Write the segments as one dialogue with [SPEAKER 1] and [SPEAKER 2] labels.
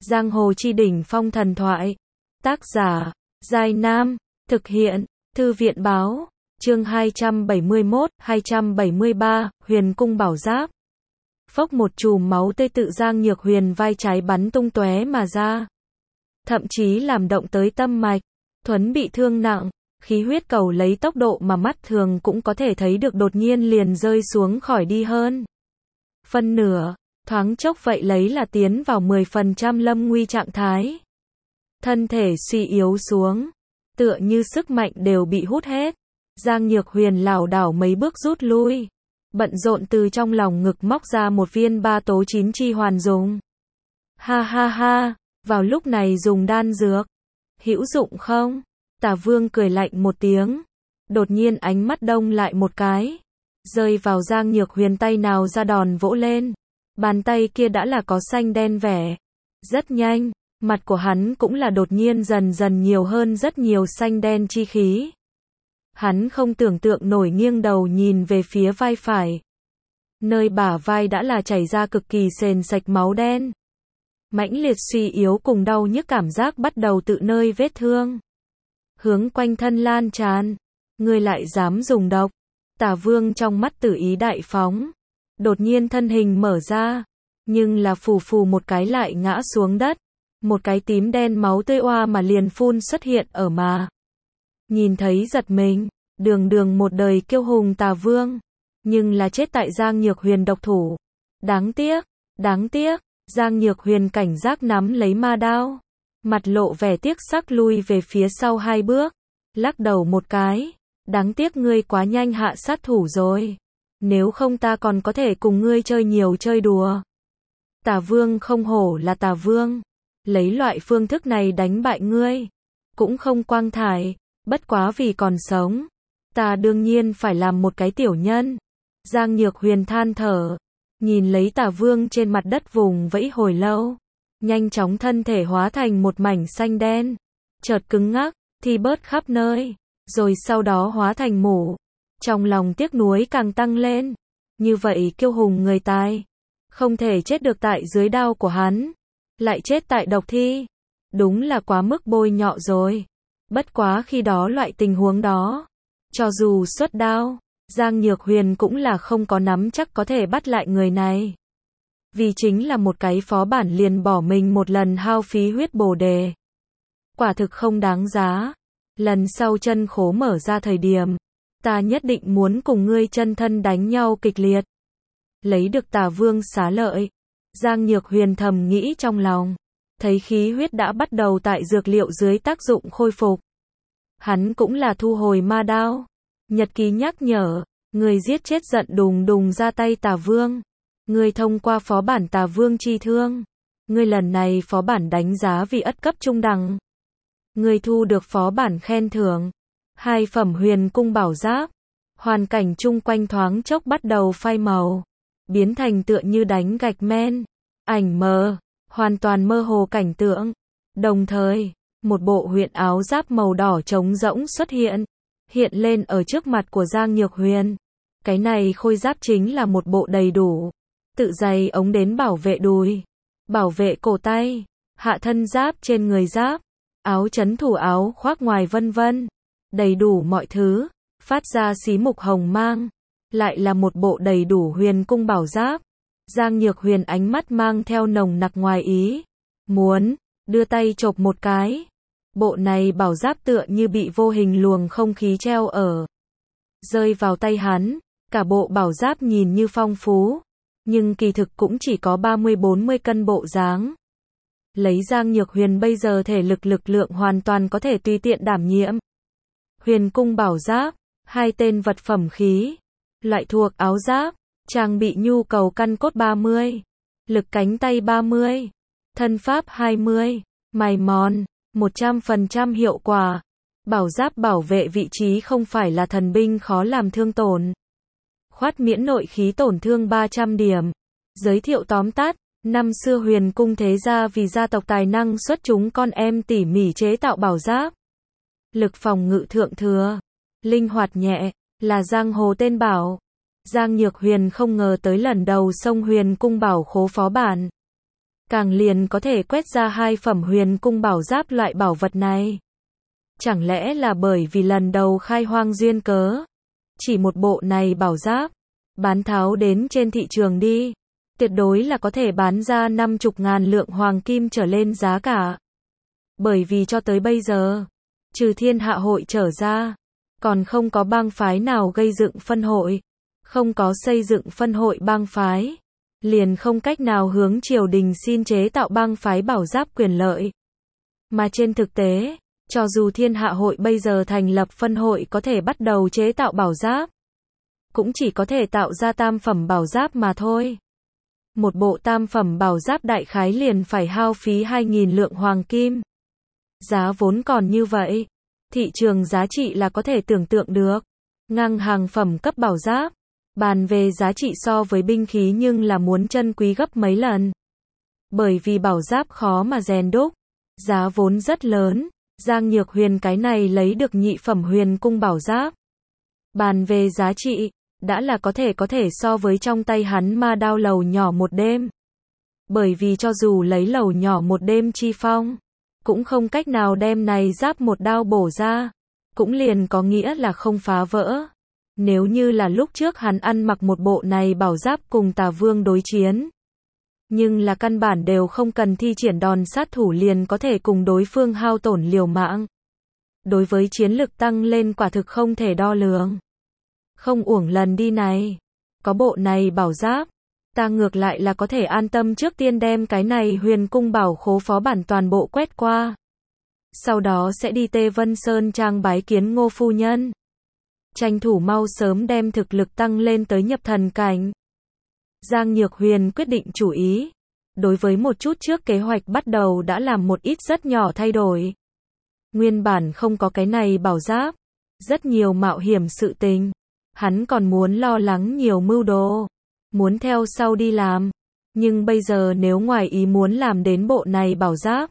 [SPEAKER 1] Giang hồ chi đỉnh phong thần thoại. Tác giả, Giai Nam. Thực hiện, Thư viện báo. Chương 271, 273, Huyền cung bảo giáp. Phốc một chùm máu tươi tự Giang Nhược Huyền vai trái bắn tung tóe mà ra. Thậm chí làm động tới tâm mạch. Thuấn bị thương nặng, khí huyết cầu lấy tốc độ mà mắt thường cũng có thể thấy được đột nhiên liền rơi xuống khỏi đi hơn phân nửa, thoáng chốc vậy lấy là tiến vào 10% lâm nguy trạng thái. Thân thể suy yếu xuống, tựa như sức mạnh đều bị hút hết. Giang Nhược Huyền lảo đảo mấy bước rút lui, bận rộn từ trong lòng ngực móc ra một viên ba tố chín chi hoàn dùng. Ha ha ha, vào lúc này dùng đan dược, hữu dụng không? Tả Vương cười lạnh một tiếng, đột nhiên ánh mắt đông lại một cái, rơi vào Giang Nhược Huyền tay nào ra đòn vỗ lên. Bàn tay kia đã là có xanh đen vẻ. Rất nhanh, mặt của hắn cũng là đột nhiên dần dần nhiều hơn rất nhiều xanh đen chi khí. Hắn không tưởng tượng nổi nghiêng đầu nhìn về phía vai phải. Nơi bả vai đã là chảy ra cực kỳ sền sạch máu đen. Mãnh liệt suy yếu cùng đau nhức cảm giác bắt đầu tự nơi vết thương hướng quanh thân lan tràn. Ngươi lại dám dùng độc? Tả Vương trong mắt tử ý đại phóng, đột nhiên thân hình mở ra, nhưng là phù phù một cái lại ngã xuống đất, một cái tím đen máu tươi oa mà liền phun xuất hiện ở mà. Nhìn thấy giật mình, đường đường một đời kiêu hùng Tả Vương, nhưng là chết tại Giang Nhược Huyền độc thủ. Đáng tiếc, Giang Nhược Huyền cảnh giác nắm lấy ma đao, mặt lộ vẻ tiếc sắc lui về phía sau hai bước, lắc đầu một cái, đáng tiếc ngươi quá nhanh hạ sát thủ rồi. Nếu không ta còn có thể cùng ngươi chơi nhiều chơi đùa. Tả Vương không hổ là Tả Vương, lấy loại phương thức này đánh bại ngươi, cũng không quang thải, bất quá vì còn sống, ta đương nhiên phải làm một cái tiểu nhân. Giang Nhược Huyền than thở, nhìn lấy Tả Vương trên mặt đất vùng vẫy hồi lâu, nhanh chóng thân thể hóa thành một mảnh xanh đen, chợt cứng ngắc, thì bớt khắp nơi, rồi sau đó hóa thành mủ. Trong lòng tiếc nuối càng tăng lên, như vậy kiêu hùng người tài, không thể chết được tại dưới đao của hắn, lại chết tại độc thi, đúng là quá mức bôi nhọ rồi. Bất quá khi đó loại tình huống đó, cho dù xuất đao, Giang Nhược Huyền cũng là không có nắm chắc có thể bắt lại người này. Vì chính là một cái phó bản liền bỏ mình một lần hao phí huyết bồ đề. Quả thực không đáng giá. Lần sau chân khố mở ra thời điểm, ta nhất định muốn cùng ngươi chân thân đánh nhau kịch liệt. Lấy được Tả Vương xá lợi, Giang Nhược Huyền thầm nghĩ trong lòng, thấy khí huyết đã bắt đầu tại dược liệu dưới tác dụng khôi phục. Hắn cũng là thu hồi ma đao. Nhật ký nhắc nhở, người giết chết giận đùng đùng ra tay Tả Vương. Ngươi thông qua phó bản Tả Vương chi thương. Ngươi lần này phó bản đánh giá vì ất cấp trung đẳng. Ngươi thu được phó bản khen thưởng 2 phẩm huyền cung bảo giáp. Hoàn cảnh chung quanh thoáng chốc bắt đầu phai màu, biến thành tựa như đánh gạch men, ảnh mờ, hoàn toàn mơ hồ cảnh tượng. Đồng thời, một bộ huyền áo giáp màu đỏ trống rỗng xuất hiện lên ở trước mặt của Giang Nhược Huyền. Cái này khôi giáp chính là một bộ đầy đủ, tự dày ống đến bảo vệ đùi, bảo vệ cổ tay, hạ thân giáp trên người giáp, áo trấn thủ áo khoác ngoài vân vân, đầy đủ mọi thứ, phát ra xí mục hồng mang, lại là một bộ đầy đủ huyền cung bảo giáp. Giang Nhược Huyền ánh mắt mang theo nồng nặc ngoài ý muốn, đưa tay chộp một cái. Bộ này bảo giáp tựa như bị vô hình luồng không khí treo ở, rơi vào tay hắn. Cả bộ bảo giáp nhìn như phong phú, nhưng kỳ thực cũng chỉ có 30-40 cân bộ dáng. Lấy Giang Nhược Huyền bây giờ thể lực lượng hoàn toàn có thể tùy tiện đảm nhiệm. Huyền cung bảo giáp, 2 tên vật phẩm khí, loại thuộc áo giáp, trang bị nhu cầu căn cốt 30, lực cánh tay 30, thân pháp 20, mài mòn, 100% hiệu quả. Bảo giáp bảo vệ vị trí không phải là thần binh khó làm thương tổn. Khoát miễn nội khí tổn thương 300 điểm. Giới thiệu tóm tắt, năm xưa huyền cung thế gia vì gia tộc tài năng xuất chúng con em tỉ mỉ chế tạo bảo giáp. Lực phòng ngự thượng thừa, linh hoạt nhẹ, là giang hồ tên bảo. Giang Nhược Huyền không ngờ tới lần đầu xông huyền cung bảo khố phó bản. càng liền có thể quét ra 2 phẩm huyền cung bảo giáp loại bảo vật này. Chẳng lẽ là bởi vì lần đầu khai hoang duyên cớ? Chỉ một bộ này bảo giáp, bán tháo đến trên thị trường đi, tuyệt đối là có thể bán ra 50.000 lượng hoàng kim trở lên giá cả. Bởi vì cho tới bây giờ, trừ Thiên Hạ hội trở ra, còn không có bang phái nào gây dựng phân hội, không có xây dựng phân hội bang phái, liền không cách nào hướng triều đình xin chế tạo bang phái bảo giáp quyền lợi. Mà trên thực tế, cho dù Thiên Hạ hội bây giờ thành lập phân hội có thể bắt đầu chế tạo bảo giáp, cũng chỉ có thể tạo ra tam phẩm bảo giáp mà thôi. Một bộ tam phẩm bảo giáp đại khái liền phải hao phí 2.000 lượng hoàng kim. Giá vốn còn như vậy, thị trường giá trị là có thể tưởng tượng được. Ngang hàng phẩm cấp bảo giáp, bàn về giá trị so với binh khí nhưng là muốn chân quý gấp mấy lần. Bởi vì bảo giáp khó mà rèn đúc, giá vốn rất lớn, Giang Nhược Huyền cái này lấy được nhị phẩm huyền cung bảo giáp. Bàn về giá trị, đã là có thể so với trong tay hắn ma đao lầu nhỏ một đêm. Bởi vì cho dù lấy lầu nhỏ một đêm chi phong, cũng không cách nào đem này giáp một đao bổ ra, cũng liền có nghĩa là không phá vỡ. Nếu như là lúc trước hắn ăn mặc một bộ này bảo giáp cùng Tà Vương đối chiến, nhưng là căn bản đều không cần thi triển đòn sát thủ liền có thể cùng đối phương hao tổn liều mạng. Đối với chiến lực tăng lên quả thực không thể đo lường. Không uổng lần đi này, có bộ này bảo giáp, ta ngược lại là có thể an tâm trước tiên đem cái này huyền cung bảo khố phó bản toàn bộ quét qua. Sau đó sẽ đi Tê Vân Sơn Trang bái kiến Ngô phu nhân. Tranh thủ mau sớm đem thực lực tăng lên tới nhập thần cảnh. Giang Nhược Huyền quyết định chủ ý. Đối với một chút trước kế hoạch bắt đầu đã làm một ít rất nhỏ thay đổi. Nguyên bản không có cái này bảo giáp, rất nhiều mạo hiểm sự tình. Hắn còn muốn lo lắng nhiều mưu đồ, muốn theo sau đi làm. Nhưng bây giờ nếu ngoài ý muốn làm đến bộ này bảo giáp,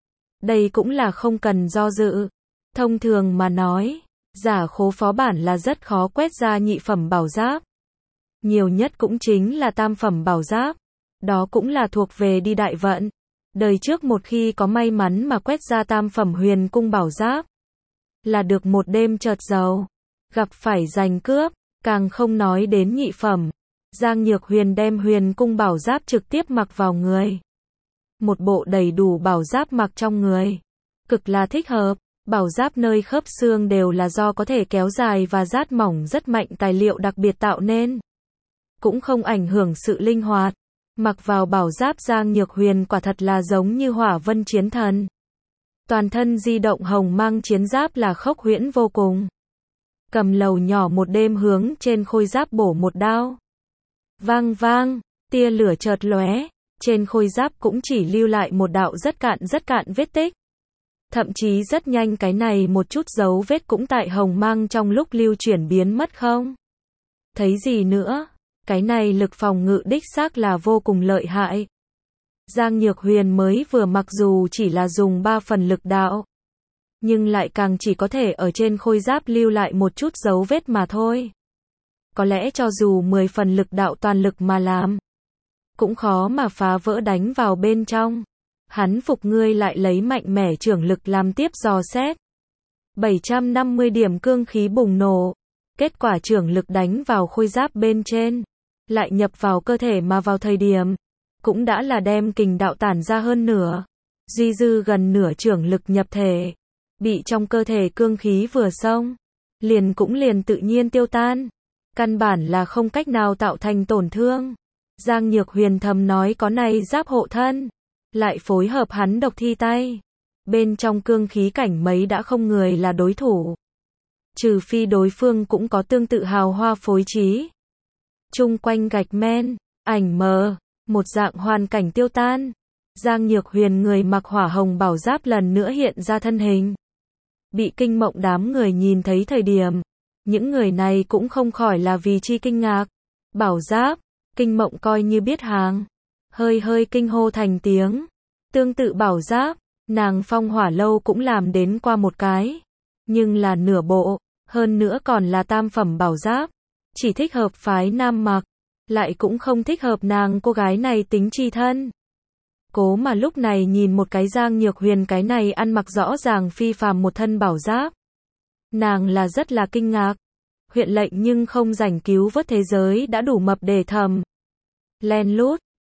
[SPEAKER 1] đây cũng là không cần do dự. Thông thường mà nói, giả khố phó bản là rất khó quét ra nhị phẩm bảo giáp. Nhiều nhất cũng chính là tam phẩm bảo giáp. Đó cũng là thuộc về đi đại vận. Đời trước một khi có may mắn mà quét ra tam phẩm huyền cung bảo giáp, là được một đêm chợt giàu. Gặp phải giành cướp, càng không nói đến nhị phẩm. Giang Nhược Huyền đem huyền cung bảo giáp trực tiếp mặc vào người. Một bộ đầy đủ bảo giáp mặc trong người. Cực là thích hợp. Bảo giáp nơi khớp xương đều là do có thể kéo dài và rát mỏng rất mạnh tài liệu đặc biệt tạo nên. Cũng không ảnh hưởng sự linh hoạt. Mặc vào bảo giáp Giang Nhược Huyền quả thật là giống như hỏa vân chiến thần. Toàn thân di động hồng mang chiến giáp là khốc huyễn vô cùng. Cầm lầu nhỏ một đêm hướng trên khôi giáp bổ một đao. Vang vang, tia lửa chợt lóe, trên khôi giáp cũng chỉ lưu lại một đạo rất cạn vết tích. Thậm chí rất nhanh cái này một chút dấu vết cũng tại hồng mang trong lúc lưu chuyển biến mất không. Thấy gì nữa, cái này lực phòng ngự đích xác là vô cùng lợi hại. Giang Nhược Huyền mới vừa mặc dù chỉ là dùng 3 phần lực đạo, nhưng lại càng chỉ có thể ở trên khôi giáp lưu lại một chút dấu vết mà thôi. Có lẽ cho dù 10 phần lực đạo toàn lực mà làm, cũng khó mà phá vỡ đánh vào bên trong. Hắn phục ngươi lại lấy mạnh mẽ trưởng lực làm tiếp dò xét. 750 điểm cương khí bùng nổ. Kết quả trưởng lực đánh vào khôi giáp bên trên, lại nhập vào cơ thể mà vào thời điểm, cũng đã là đem kình đạo tản ra hơn nửa. Duy dư gần nửa trưởng lực nhập thể. Bị trong cơ thể cương khí vừa xông, liền tự nhiên tiêu tan. Căn bản là không cách nào tạo thành tổn thương. Giang Nhược Huyền thầm nói có này giáp hộ thân, lại phối hợp hắn độc thi tay. Bên trong cương khí cảnh mấy đã không người là đối thủ. Trừ phi đối phương cũng có tương tự hào hoa phối trí. Chung quanh gạch men, ảnh mờ, một dạng hoàn cảnh tiêu tan. Giang Nhược Huyền người mặc hỏa hồng bảo giáp lần nữa hiện ra thân hình. Bị kinh mộng đám người nhìn thấy thời điểm, những người này cũng không khỏi là vì chi kinh ngạc. Bảo giáp, kinh mộng coi như biết hàng, hơi kinh hô thành tiếng. Tương tự bảo giáp, nàng Phong Hỏa Lâu cũng làm đến qua một cái, nhưng là nửa bộ, hơn nữa còn là tam phẩm bảo giáp, chỉ thích hợp phái nam mặc, lại cũng không thích hợp nàng cô gái này tính chi thân. cố mà lúc này nhìn một cái Giang Nhược Huyền cái này ăn mặc rõ ràng phi phàm một thân bảo giáp. Nàng là rất là kinh ngạc. Huyện lệnh nhưng không rảnh cứu vớt thế giới đã đủ mập để thầm. Len lút,